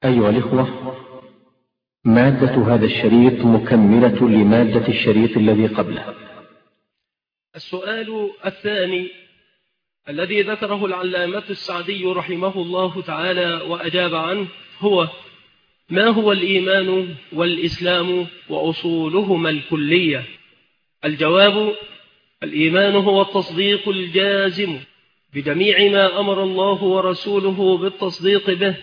أيها الإخوة، مادة هذا الشريط مكملة لمادة الشريط الذي قبله. السؤال الثاني الذي ذكره العلامة السعدي رحمه الله تعالى وأجاب عنه هو: ما هو الإيمان والإسلام وأصولهما الكلية؟ الجواب: الإيمان هو التصديق الجازم بجميع ما أمر الله ورسوله بالتصديق به،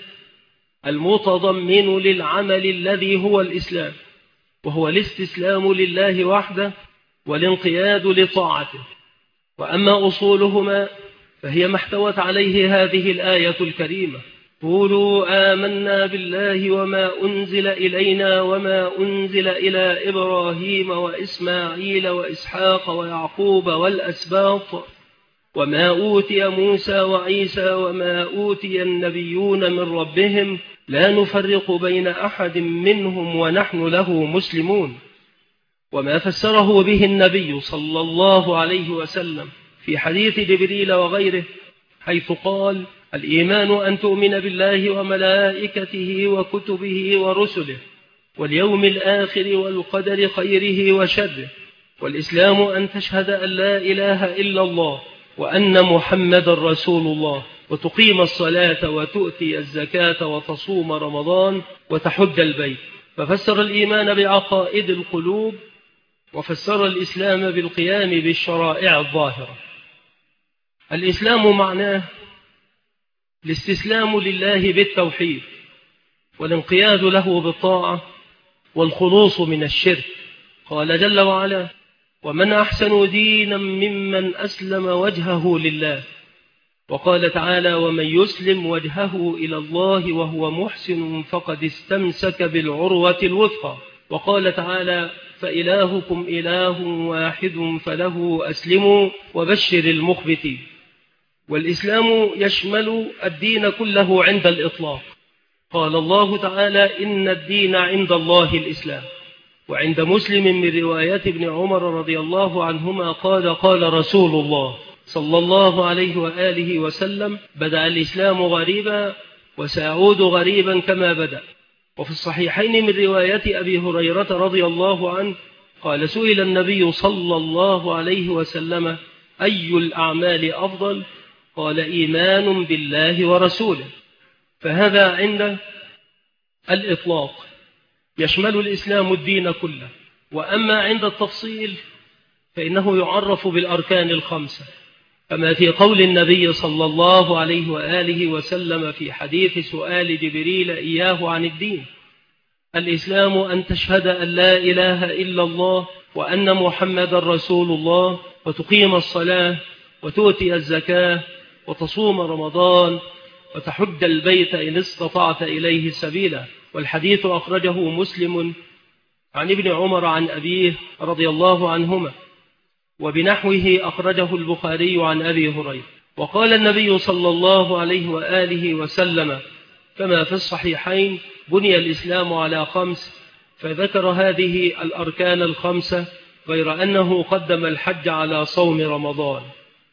المتضمن للعمل الذي هو الإسلام، وهو الاستسلام لله وحده والانقياد لطاعته. وأما أصولهما فهي ما احتوت عليه هذه الآية الكريمة: قولوا آمنا بالله وما أنزل إلينا وما أنزل إلى إبراهيم وإسماعيل وإسحاق ويعقوب والأسباط وما أوتي موسى وعيسى وما أوتي النبيون من ربهم لا نفرق بين أحد منهم ونحن له مسلمون. وما فسره به النبي صلى الله عليه وسلم في حديث جبريل وغيره، حيث قال: الإيمان أن تؤمن بالله وملائكته وكتبه ورسله واليوم الآخر والقدر خيره وشره، والإسلام أن تشهد أن لا إله إلا الله وأن محمد رسول الله، وتقيم الصلاة وتؤتي الزكاة وتصوم رمضان وتحج البيت. ففسر الإيمان بعقائد القلوب، وفسر الإسلام بالقيام بالشرائع الظاهرة. الإسلام معناه الاستسلام لله بالتوحيد والانقياد له بالطاعة والخلوص من الشرك. قال جل وعلا: ومن أحسن دينا ممن أسلم وجهه لله. وقال تعالى: ومن يسلم وجهه إلى الله وهو محسن فقد استمسك بالعروة الوثقى. وقال تعالى: فإلهكم إله واحد فله أسلموا وبشر المخبتين. والإسلام يشمل الدين كله عند الإطلاق. قال الله تعالى: إن الدين عند الله الإسلام. وعند مسلم من رواية ابن عمر رضي الله عنهما قال: قال رسول الله صلى الله عليه وآله وسلم: بدأ الإسلام غريبا وسيعود غريبا كما بدأ. وفي الصحيحين من رواية أبي هريرة رضي الله عنه قال: سئل النبي صلى الله عليه وسلم: أي الأعمال أفضل؟ قال: إيمان بالله ورسوله. فهذا عند الإطلاق يشمل الإسلام الدين كله. وأما عند التفصيل فإنه يعرف بالأركان الخمسة، كما في قول النبي صلى الله عليه وآله وسلم في حديث سؤال جبريل إياه عن الدين: الإسلام أن تشهد أن لا إله إلا الله وأن محمد رسول الله، وتقيم الصلاة وتؤتي الزكاة وتصوم رمضان وتحج البيت إن استطعت إليه سبيلا. والحديث أخرجه مسلم عن ابن عمر عن أبيه رضي الله عنهما، وبنحوه أخرجه البخاري عن أبي هريرة. وقال النبي صلى الله عليه وآله وسلم كما في الصحيحين: بني الإسلام على خمس، فذكر هذه الأركان الخمسة، غير أنه قدم الحج على صوم رمضان.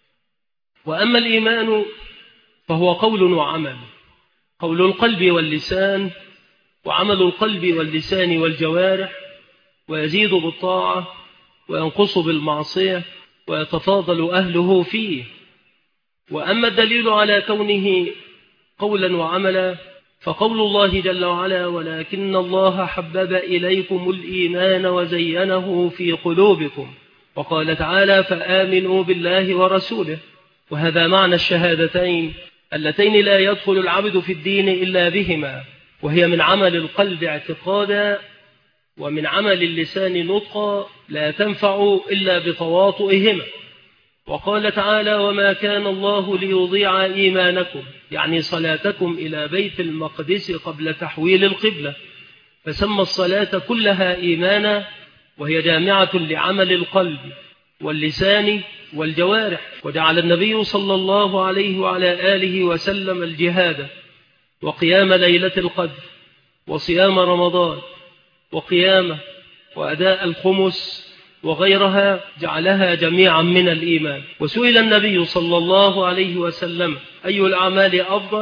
وأما الإيمان فهو قول وعمل، قول القلب واللسان، وعمل القلب واللسان والجوارح، ويزيد بالطاعة وينقص بالمعصية ويتفاضل أهله فيه. وأما الدليل على كونه قولا وعملا فقول الله جل وعلا: ولكن الله حبب إليكم الإيمان وزينه في قلوبكم. وقال تعالى: فآمنوا بالله ورسوله. وهذا معنى الشهادتين اللتين لا يدخل العبد في الدين إلا بهما، وهي من عمل القلب اعتقادا ومن عمل اللسان نطقا، لا تنفع إلا بتواطئهما. وقال تعالى: وما كان الله ليضيع إيمانكم، يعني صلاتكم إلى بيت المقدس قبل تحويل القبلة، فسمى الصلاة كلها إيمانا، وهي جامعة لعمل القلب واللسان والجوارح. وجعل النبي صلى الله عليه وعلى آله وسلم الجهاد وقيام ليلة القدر وصيام رمضان وقيامه وأداء الخمس وغيرها جعلها جميعا من الإيمان. وسئل النبي صلى الله عليه وسلم: أي الأعمال أفضل؟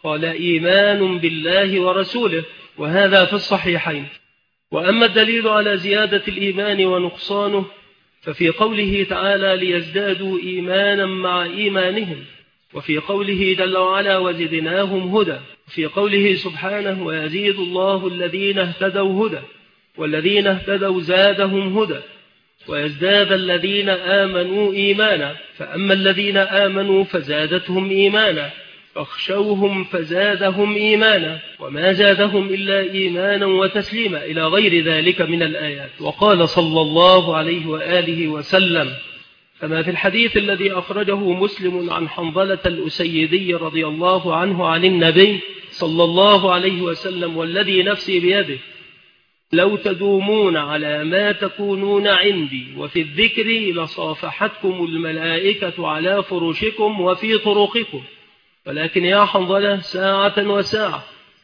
قال إيمان بالله ورسوله، وهذا في الصحيحين. وأما الدليل على زيادة الإيمان ونقصانه ففي قوله تعالى ليزدادوا إيمانا مع إيمانهم، وفي قوله جل وعلا وزدناهم هدى، وفي قوله سبحانه ويزيد الله الذين اهتدوا هدى والذين اهتدوا زادهم هدى ويزداد الذين آمنوا إيمانا. فأما الذين آمنوا فزادتهم إيمانا، فاخشوهم فزادهم إيمانا، وما زادهم إلا إيمانا وتسليما، إلى غير ذلك من الآيات. وقال صلى الله عليه وآله وسلم كما في الحديث الذي أخرجه مسلم عن حنظلة الأسيدي رضي الله عنه عن النبي صلى الله عليه وسلم والذي نفسي بيده لو تدومون على ما تكونون عندي وفي الذكر لصافحتكم الملائكة على فرشكم وفي طرقكم، ولكن يا حنظلة ساعة وساعة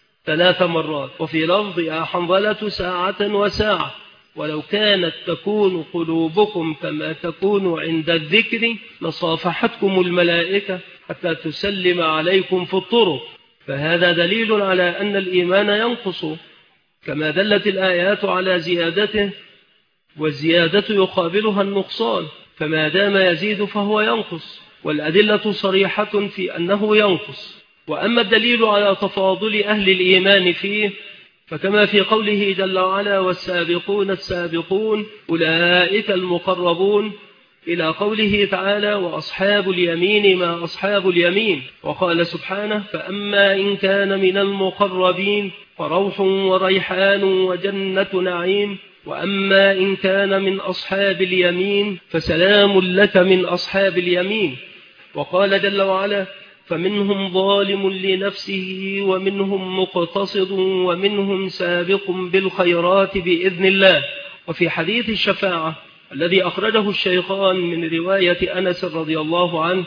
3 مرات، وفي لفظ يا حنظلة ساعة وساعة، ولو كانت تكون قلوبكم كما تكون عند الذكر لصافحتكم الملائكة حتى تسلم عليكم في الطرق. فهذا دليل على أن الإيمان ينقص كما دلت الآيات على زيادته، والزيادة يقابلها النقصان، فما دام يزيد فهو ينقص، والأدلة صريحة في أنه ينقص. وأما الدليل على تفاضل أهل الإيمان فيه فكما في قوله جل وعلا والسابقون السابقون أولئك المقربون، إلى قوله تعالى وأصحاب اليمين ما أصحاب اليمين، وقال سبحانه فأما إن كان من المقربين فروح وريحان وجنة نعيم، وأما إن كان من أصحاب اليمين فسلام لك من أصحاب اليمين. وقال جل وعلا فمنهم ظالم لنفسه ومنهم مقتصد ومنهم سابق بالخيرات بإذن الله. وفي حديث الشفاعة الذي أخرجه الشيخان من رواية أنس رضي الله عنه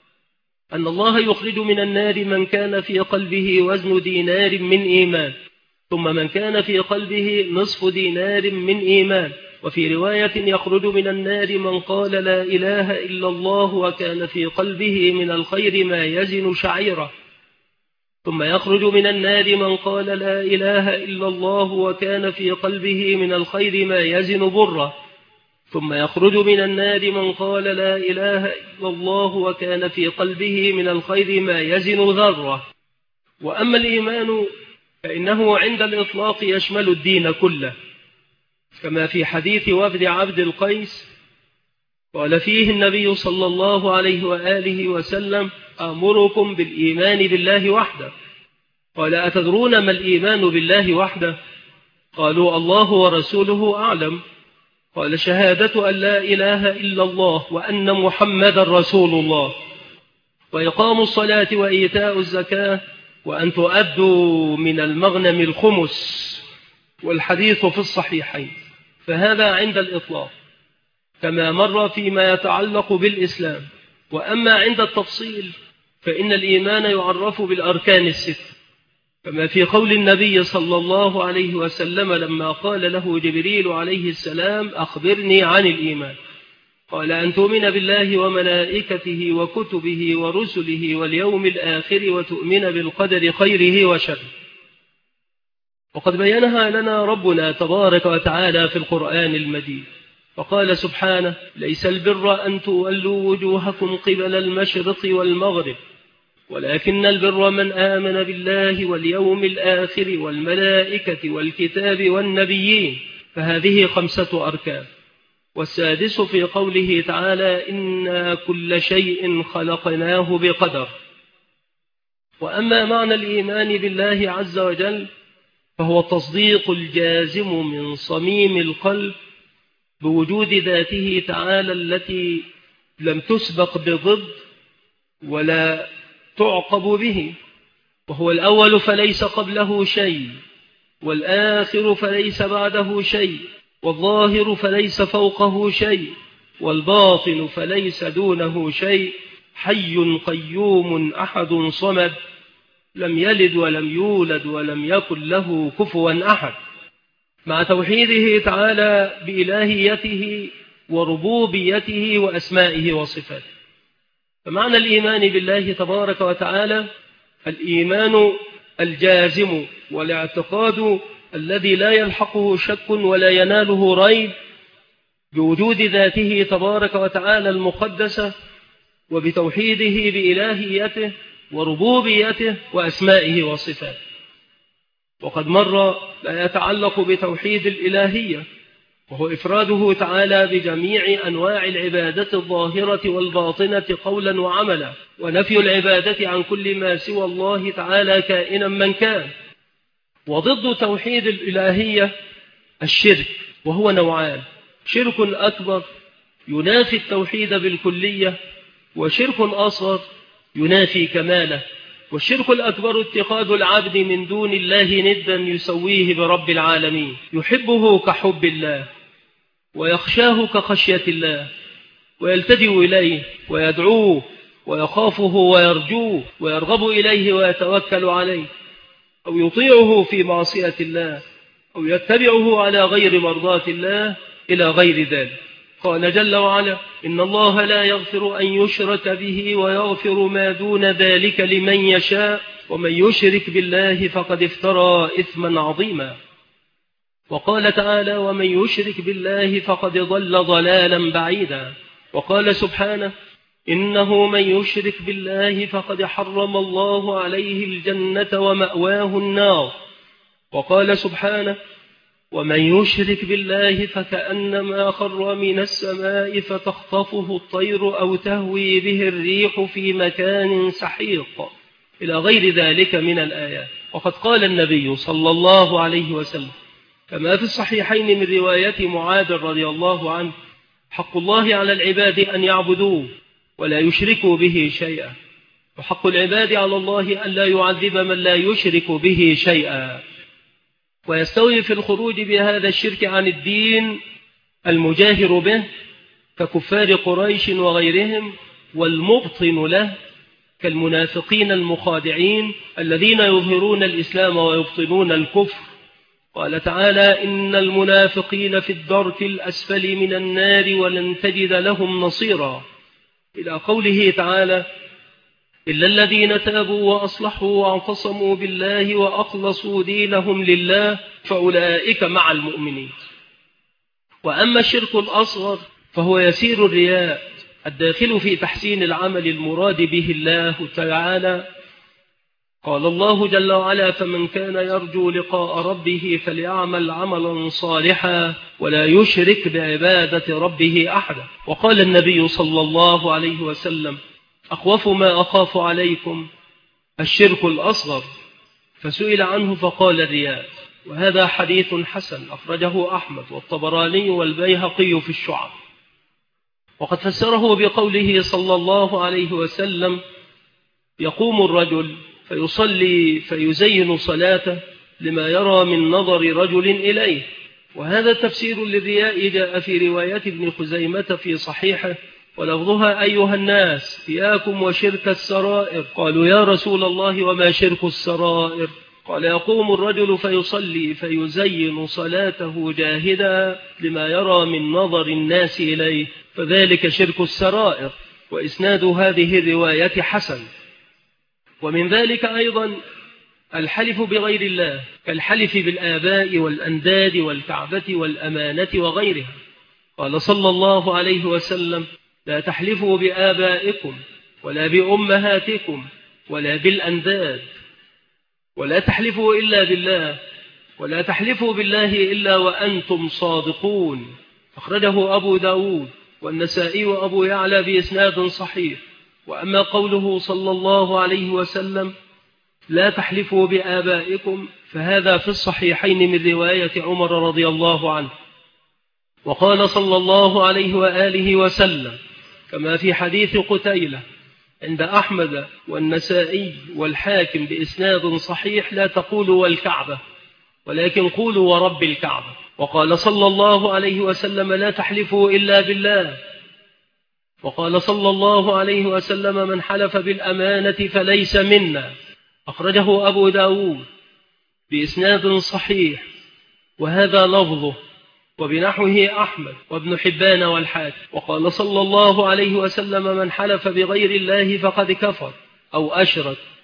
أن الله يخرج من النار من كان في قلبه وزن دينار من إيمان، ثم من كان في قلبه نصف دينار من إيمان. وفي رواية يخرج من النار من قال لا إله إلا الله وكان في قلبه من الخير ما يزن شعيرة، ثم يخرج من النار من قال لا إله إلا الله وكان في قلبه من الخير ما يزن برة، ثم يخرج من النار من قال لا إله إلا الله وكان في قلبه من الخير ما يزن ذرة. وأما الإيمان فإنه عند الإطلاق يشمل الدين كله، كما في حديث وفد عبد القيس قال فيه النبي صلى الله عليه وآله وسلم أمركم بالإيمان بالله وحده. قال أتدرون ما الإيمان بالله وحده؟ قالوا الله ورسوله أعلم. قال شهادة أن لا إله إلا الله وأن محمد رسول الله، وإقام الصلاة وإيتاء الزكاة، وأن تؤدوا من المغنم الخمس، والحديث في الصحيحين. فهذا عند الإطلاق كما مر فيما يتعلق بالإسلام. وأما عند التفصيل فإن الإيمان يعرف بالأركان الست، كما في قول النبي صلى الله عليه وسلم لما قال له جبريل عليه السلام أخبرني عن الإيمان، قال أن تؤمن بالله وملائكته وكتبه ورسله واليوم الآخر وتؤمن بالقدر خيره وشره. وقد بينها لنا ربنا تبارك وتعالى في القرآن المجيد، فقال سبحانه ليس البر أن تولوا وجوهكم قبل المشرق والمغرب ولكن البر من آمن بالله واليوم الآخر والملائكة والكتاب والنبيين. فهذه 5 أركان. والسادس في قوله تعالى إنا كل شيء خلقناه بقدر. وأما معنى الإيمان بالله عز وجل فهو التصديق الجازم من صميم القلب بوجود ذاته تعالى التي لم تسبق بضد ولا تعقب به، وهو الأول فليس قبله شيء، والآخر فليس بعده شيء، والظاهر فليس فوقه شيء، والباطن فليس دونه شيء، حي قيوم أحد صمد لم يلد ولم يولد ولم يكن له كفوا أحد، مع توحيده تعالى بإلهيته وربوبيته وأسمائه وصفاته. فمعنى الإيمان بالله تبارك وتعالى الإيمان الجازم والاعتقاد الذي لا يلحقه شك ولا يناله ريب بوجود ذاته تبارك وتعالى المقدسة وبتوحيده بإلهيته وربوبيته وأسمائه وصفاته. وقد مر لا يتعلق بتوحيد الإلهية، وهو إفراده تعالى بجميع أنواع العبادة الظاهرة والباطنة قولا وعملا، ونفي العبادة عن كل ما سوى الله تعالى كائنا من كان. وضد توحيد الإلهية الشرك، وهو نوعان: شرك أكبر ينافي التوحيد بالكلية، وشرك أصغر ينافي كماله. والشرك الأكبر اتخاذ العبد من دون الله ندا يسويه برب العالمين، يحبه كحب الله ويخشاه كخشية الله، ويلتجئ إليه ويدعوه ويخافه ويرجوه ويرغب إليه ويتوكل عليه، أو يطيعه في معصية الله، أو يتبعه على غير مرضاة الله، إلى غير ذلك. قال جل وعلا: إن الله لا يغفر أن يشرك به ويغفر ما دون ذلك لمن يشاء ومن يشرك بالله فقد افترى إثما عظيما. وقال تعالى: ومن يشرك بالله فقد ضل ضلالا بعيدا. وقال سبحانه: إنه من يشرك بالله فقد حرم الله عليه الجنة ومأواه النار. وقال سبحانه: ومن يشرك بالله فكأنما خر من السماء فتخطفه الطير أو تهوي به الريح في مكان سحيق، إلى غير ذلك من الآيات. وقد قال النبي صلى الله عليه وسلم كما في الصحيحين من رواية معاذ رضي الله عنه: حق الله على العباد أن يعبدوه ولا يشركوا به شيئا، وحق العباد على الله أن لا يعذب من لا يشرك به شيئا. ويستوي في الخروج بهذا الشرك عن الدين المجاهر به ككفار قريش وغيرهم، والمبطن له كالمنافقين المخادعين الذين يظهرون الإسلام ويبطنون الكفر. قال تعالى: إن المنافقين في الدرك الأسفل من النار ولن تجد لهم نصيرا، إلى قوله تعالى: إلا الذين تابوا وأصلحوا واعتصموا بالله وأخلصوا دينهم لله فأولئك مع المؤمنين. وأما الشرك الأصغر فهو يسير الرياء الداخل في تحسين العمل المراد به الله تعالى. قال الله جل وعلا: فمن كان يرجو لقاء ربه فليعمل عملا صالحا ولا يشرك بعبادة ربه أحدا. وقال النبي صلى الله عليه وسلم: أخوف ما أخاف عليكم الشرك الأصغر، فسئل عنه فقال الرياء. وهذا حديث حسن أخرجه أحمد والطبراني والبيهقي في الشعب. وقد فسره بقوله صلى الله عليه وسلم: يقوم الرجل فيصلي فيزين صلاته لما يرى من نظر رجل إليه. وهذا تفسير للرياء جاء في رواية ابن خزيمة في صحيحه، ولفظها: أيها الناس إياكم وشرك السرائر. قالوا: يا رسول الله وما شرك السرائر؟ قال: يقوم الرجل فيصلي فيزين صلاته جاهدا لما يرى من نظر الناس إليه، فذلك شرك السرائر. وإسناد هذه الرواية حسن. ومن ذلك أيضا الحلف بغير الله كالحلف بالآباء والأنداد والكعبة والأمانة وغيرها. قال صلى الله عليه وسلم: لا تحلفوا بآبائكم ولا بأمهاتكم ولا بالأنداد، ولا تحلفوا إلا بالله، ولا تحلفوا بالله إلا وأنتم صادقون. أخرجه أبو داود والنسائي وأبو يعلى بإسناد صحيح. وأما قوله صلى الله عليه وسلم: لا تحلفوا بآبائكم، فهذا في الصحيحين من رواية عمر رضي الله عنه. وقال صلى الله عليه وآله وسلم كما في حديث قتيلة عند أحمد والنسائي والحاكم بإسناد صحيح: لا تقولوا والكعبة ولكن قولوا ورب الكعبة. وقال صلى الله عليه وسلم: لا تحلفوا إلا بالله. وقال صلى الله عليه وسلم: من حلف بالأمانة فليس منا. أخرجه أبو داود بإسناد صحيح، وهذا لفظه، وبنحوه أحمد وابن حبان والحاكم. وقال صلى الله عليه وسلم: من حلف بغير الله فقد كفر أو أشرك،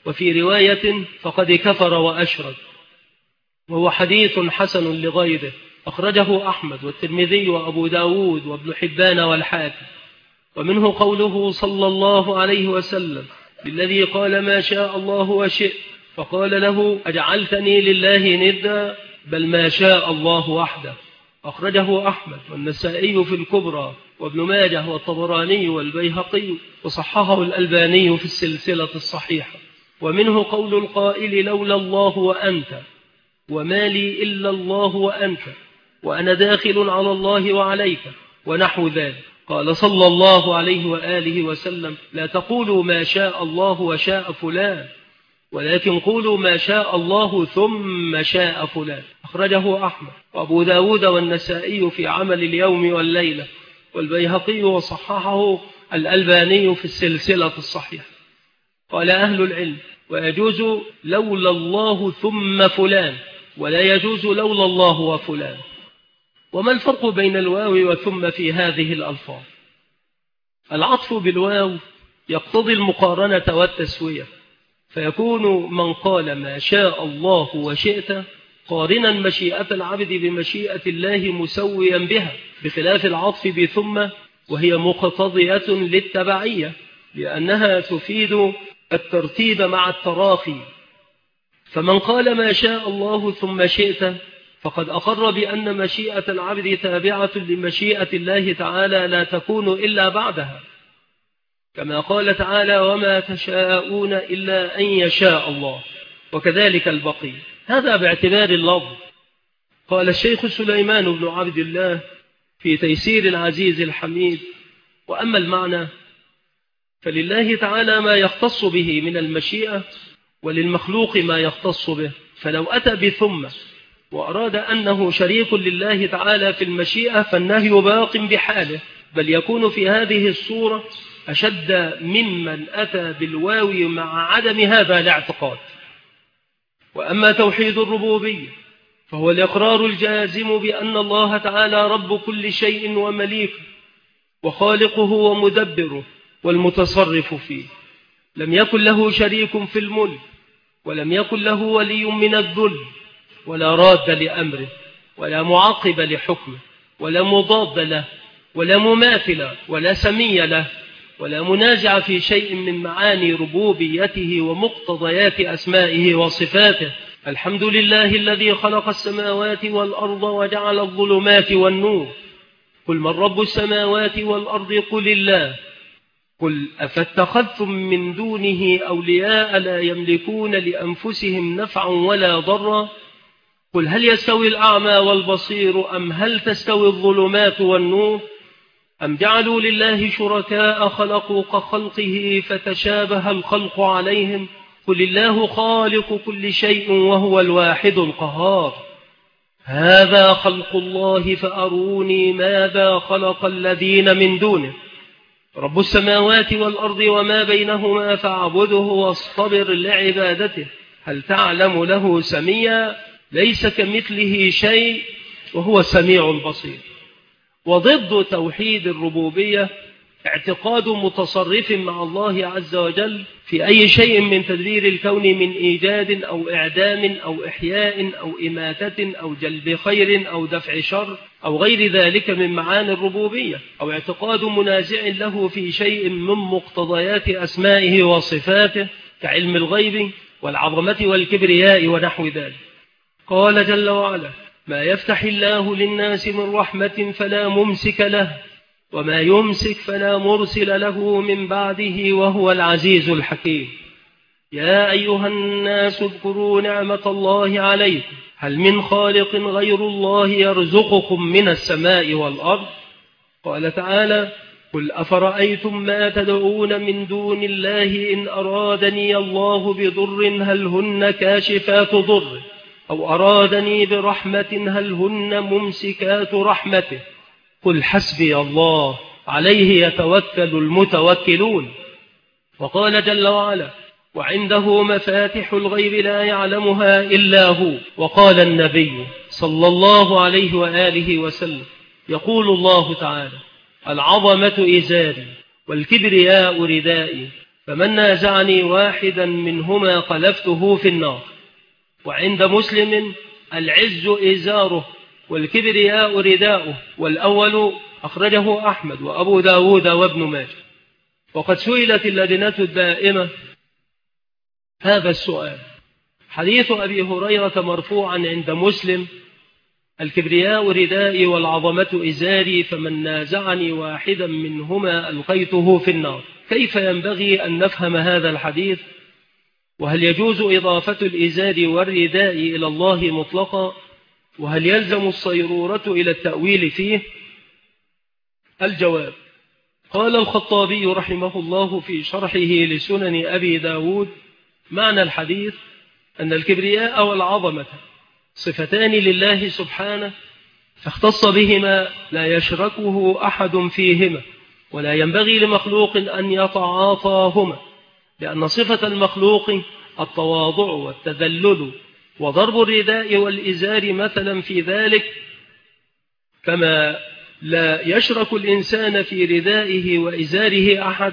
وفي رواية فقد كفر وأشرك، وهو حديث حسن لغيره، أخرجه أحمد والترمذي وأبو داود وابن حبان والحاكم. ومنه قوله صلى الله عليه وسلم بالذي قال ما شاء الله وشئت، فقال له أجعلتني لله ندا، بل ما شاء الله وحده، أخرجه أحمد والنسائي في الكبرى وابن ماجه والطبراني والبيهقي، وصححه الألباني في السلسلة الصحيحة. ومنه قول القائل لولا الله وأنت، وما لي إلا الله وأنت، وأنا داخل على الله وعليك، ونحو ذلك. قال صلى الله عليه وآله وسلم لا تقولوا ما شاء الله وشاء فلان، ولكن قولوا ما شاء الله ثم شاء فلان، أخرجه أحمد وأبو داود والنسائي في عمل اليوم والليلة، والبيهقي وصححه الألباني في السلسلة الصحيحة. قال أهل العلم ويجوز لولا الله ثم فلان، ولا يجوز لولا الله وفلان. وما الفرق بين الواو وثم في هذه الألفاظ؟ العطف بالواو يقتضي المقارنة والتسوية، فيكون من قال ما شاء الله وشئت قارنا مشيئة العبد بمشيئة الله مسويا بها، بخلاف العطف بثم وهي مقتضية للتبعية، لأنها تفيد الترتيب مع التراخي. فمن قال ما شاء الله ثم شئت فقد أقر بأن مشيئة العبد تابعة لمشيئة الله تعالى لا تكون إلا بعدها، كما قال تعالى وما تشاءون إلا أن يشاء الله، وكذلك البقي. هذا باعتبار اللفظ. قال الشيخ سليمان بن عبد الله في تيسير العزيز الحميد وأما المعنى فلله تعالى ما يختص به من المشيئة، وللمخلوق ما يختص به. فلو أتى بثم وأراد أنه شريك لله تعالى في المشيئة فالنهي باق بحاله، بل يكون في هذه الصورة أشد ممن أتى بالواو مع عدم هذا الاعتقاد. وأما توحيد الربوبية فهو الإقرار الجازم بأن الله تعالى رب كل شيء ومليكه وخالقه ومدبره والمتصرف فيه، لم يكن له شريك في الملك، ولم يكن له ولي من الذل، ولا راد لأمره، ولا معقب لحكمه، ولا مضاد له، ولا مماثل، ولا سمي له، ولا منازع في شيء من معاني ربوبيته ومقتضيات أسمائه وصفاته. الحمد لله الذي خلق السماوات والأرض وجعل الظلمات والنور، قل من رب السماوات والأرض قل الله، قل أفاتخذتم من دونه أولياء لا يملكون لأنفسهم نفعا ولا ضرا، قل هل يستوي الأعمى والبصير أم هل تستوي الظلمات والنور، أم جعلوا لله شركاء خلقوا كخلقه فتشابه الخلق عليهم، قل الله خالق كل شيء وهو الواحد القهار. هذا خلق الله فأروني ماذا خلق الذين من دونه، رب السماوات والأرض وما بينهما فاعبده واصطبر لعبادته، هل تعلم له سميا، ليس كمثله شيء وهو السميع البصير. وضد توحيد الربوبية اعتقاد متصرف مع الله عز وجل في أي شيء من تدبير الكون من إيجاد أو إعدام أو إحياء أو إماتة أو جلب خير أو دفع شر أو غير ذلك من معاني الربوبية، أو اعتقاد منازع له في شيء من مقتضيات أسمائه وصفاته كعلم الغيب والعظمة والكبرياء ونحو ذلك. قال جل وعلا ما يفتح الله للناس من رحمة فلا ممسك له، وما يمسك فلا مرسل له من بعده وهو العزيز الحكيم. يا أيها الناس اذكروا نعمة الله عليكم، هل من خالق غير الله يرزقكم من السماء والأرض؟ قال تعالى قل أفرأيتم ما تدعون من دون الله إن أرادني الله بضر هل هن كاشفات ضره، أو أرادني برحمة هل هن ممسكات رحمته، قل حسبي الله عليه يتوكل المتوكلون. وقال جل وعلا وعنده مفاتح الغيب لا يعلمها إلا هو. وقال النبي صلى الله عليه وآله وسلم يقول الله تعالى العظمة إزاري والكبرياء ردائي، فمن نازعني واحدا منهما قلفته في النار. وعند مسلم العز إزاره والكبرياء رداؤه، والأول أخرجه أحمد وأبو داود وابن ماجه. وقد سئلت اللجنة الدائمة هذا السؤال: حديث أبي هريرة مرفوعا عند مسلم: الكبرياء ردائي والعظمة إزاري، فمن نازعني واحدا منهما ألقيته في النار. كيف ينبغي أن نفهم هذا الحديث؟ وهل يجوز إضافة الإزار والرداء إلى الله مطلقا؟ وهل يلزم الصيرورة إلى التأويل فيه؟ الجواب: قال الخطابي رحمه الله في شرحه لسنن أبي داود: معنى الحديث أن الكبرياء والعظمة صفتان لله سبحانه، فاختص بهما لا يشركه أحد فيهما، ولا ينبغي لمخلوق أن يتعاطاهما، لأن صفة المخلوق التواضع والتذلل، وضرب الرداء والإزار مثلا في ذلك، كما لا يشرك الإنسان في ردائه وإزاره أحد،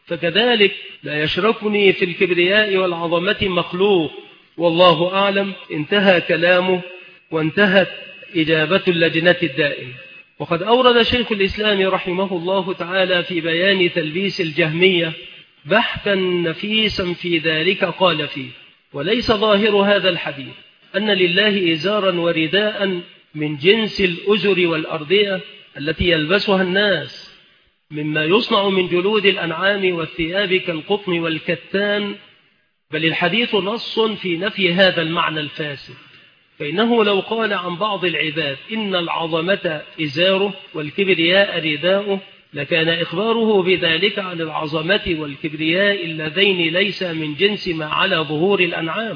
فكذلك لا يشركني في الكبرياء والعظمة مخلوق، والله أعلم. انتهى كلامه وانتهت إجابة اللجنة الدائمة. وقد أورد شيخ الإسلام رحمه الله تعالى في بيان تلبيس الجهمية بحثا نفيسا في ذلك، قال فيه: وليس ظاهر هذا الحديث أن لله إزارا ورداء من جنس الأزر والأردية التي يلبسها الناس مما يصنع من جلود الأنعام والثياب كالقطن والكتان، بل الحديث نص في نفي هذا المعنى الفاسد. فإنه لو قال عن بعض العباد إن العظمة إزاره والكبرياء رداؤه، لكان إخباره بذلك عن العظمة والكبرياء اللذين ليس من جنس ما على ظهور الأنعام،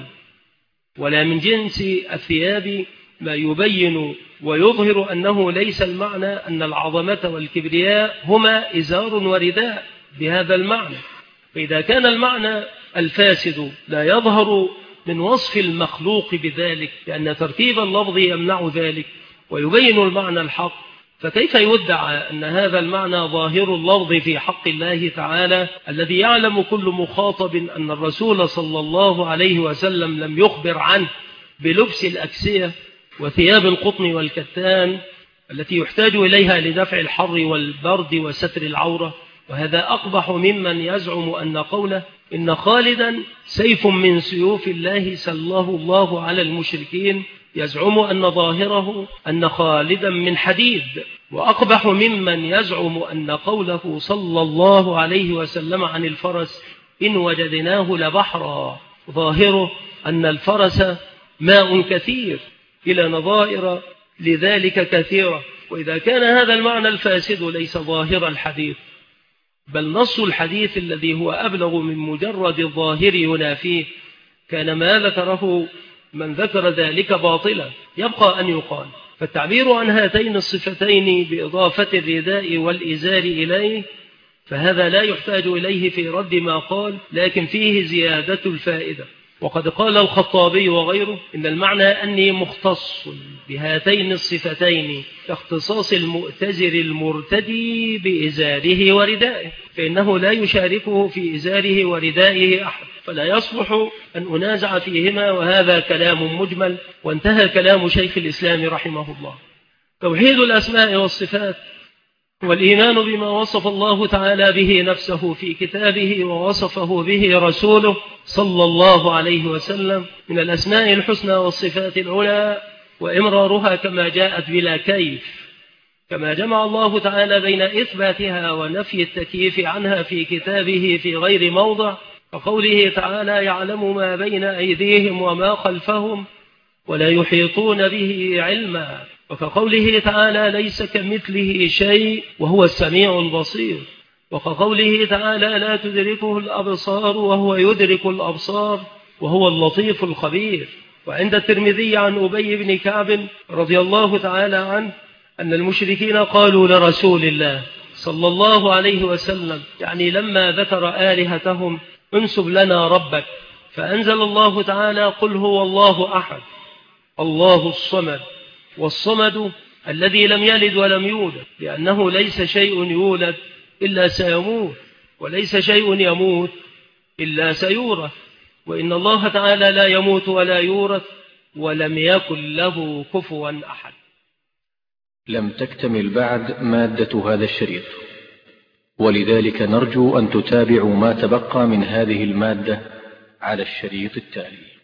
ولا من جنس الثياب ما يبين ويظهر أنه ليس المعنى أن العظمة والكبرياء هما إزار ورداء بهذا المعنى. فإذا كان المعنى الفاسد لا يظهر من وصف المخلوق بذلك، لأن ترتيب اللفظ يمنع ذلك ويبين المعنى الحق، فكيف يدعى أن هذا المعنى ظاهر اللفظ في حق الله تعالى، الذي يعلم كل مخاطب أن الرسول صلى الله عليه وسلم لم يخبر عنه بلبس الأكسية وثياب القطن والكتان التي يحتاج إليها لدفع الحر والبرد وستر العورة؟ وهذا أقبح ممن يزعم أن قوله إن خالدا سيف من سيوف الله سله الله على المشركين يزعم أن ظاهره أن خالدا من حديد، وأقبح ممن يزعم أن قوله صلى الله عليه وسلم عن الفرس إن وجدناه لبحرا ظاهره أن الفرس ماء كثير، إلى نظائر لذلك كثيرة. وإذا كان هذا المعنى الفاسد ليس ظاهر الحديث، بل نص الحديث الذي هو أبلغ من مجرد الظاهر ينافيه، كان ما ذكره من ذكر ذلك باطلا. يبقى أن يقال فالتعبير عن هاتين الصفتين بإضافة الرداء والإزار إليه، فهذا لا يحتاج إليه في رد ما قال، لكن فيه زيادة الفائدة. وقد قال الخطابي وغيره إن المعنى أني مختص بهاتين الصفتين كاختصاص المؤتزر المرتدي بإزاره وردائه، فإنه لا يشاركه في إزاره وردائه أحد، فلا يصلح أن أنازع فيهما، وهذا كلام مجمل. وانتهى كلام شيخ الإسلام رحمه الله. توحيد الأسماء والصفات والإيمان بما وصف الله تعالى به نفسه في كتابه ووصفه به رسوله صلى الله عليه وسلم من الأسماء الحسنى والصفات العلى، وإمرارها كما جاءت بلا كيف، كما جمع الله تعالى بين إثباتها ونفي التكييف عنها في كتابه في غير موضع، فقوله تعالى يعلم ما بين أيديهم وما خلفهم ولا يحيطون به علما، وكقوله تعالى ليس كمثله شيء وهو السميع البصير، وكقوله تعالى لا تدركه الأبصار وهو يدرك الأبصار وهو اللطيف الخبير. وعند الترمذي عن أبي بن كعب رضي الله تعالى عنه أن المشركين قالوا لرسول الله صلى الله عليه وسلم، يعني لما ذكر آلهتهم انسب لنا ربك، فأنزل الله تعالى قل هو الله أحد الله الصمد، والصمد الذي لم يلد ولم يولد، لأنه ليس شيء يولد إلا سيموت، وليس شيء يموت إلا سيورث، وإن الله تعالى لا يموت ولا يورث، ولم يكن له كفوا أحد. لم تكتمل بعد مادة هذا الشريط، ولذلك نرجو أن تتابعوا ما تبقى من هذه المادة على الشريط التالي.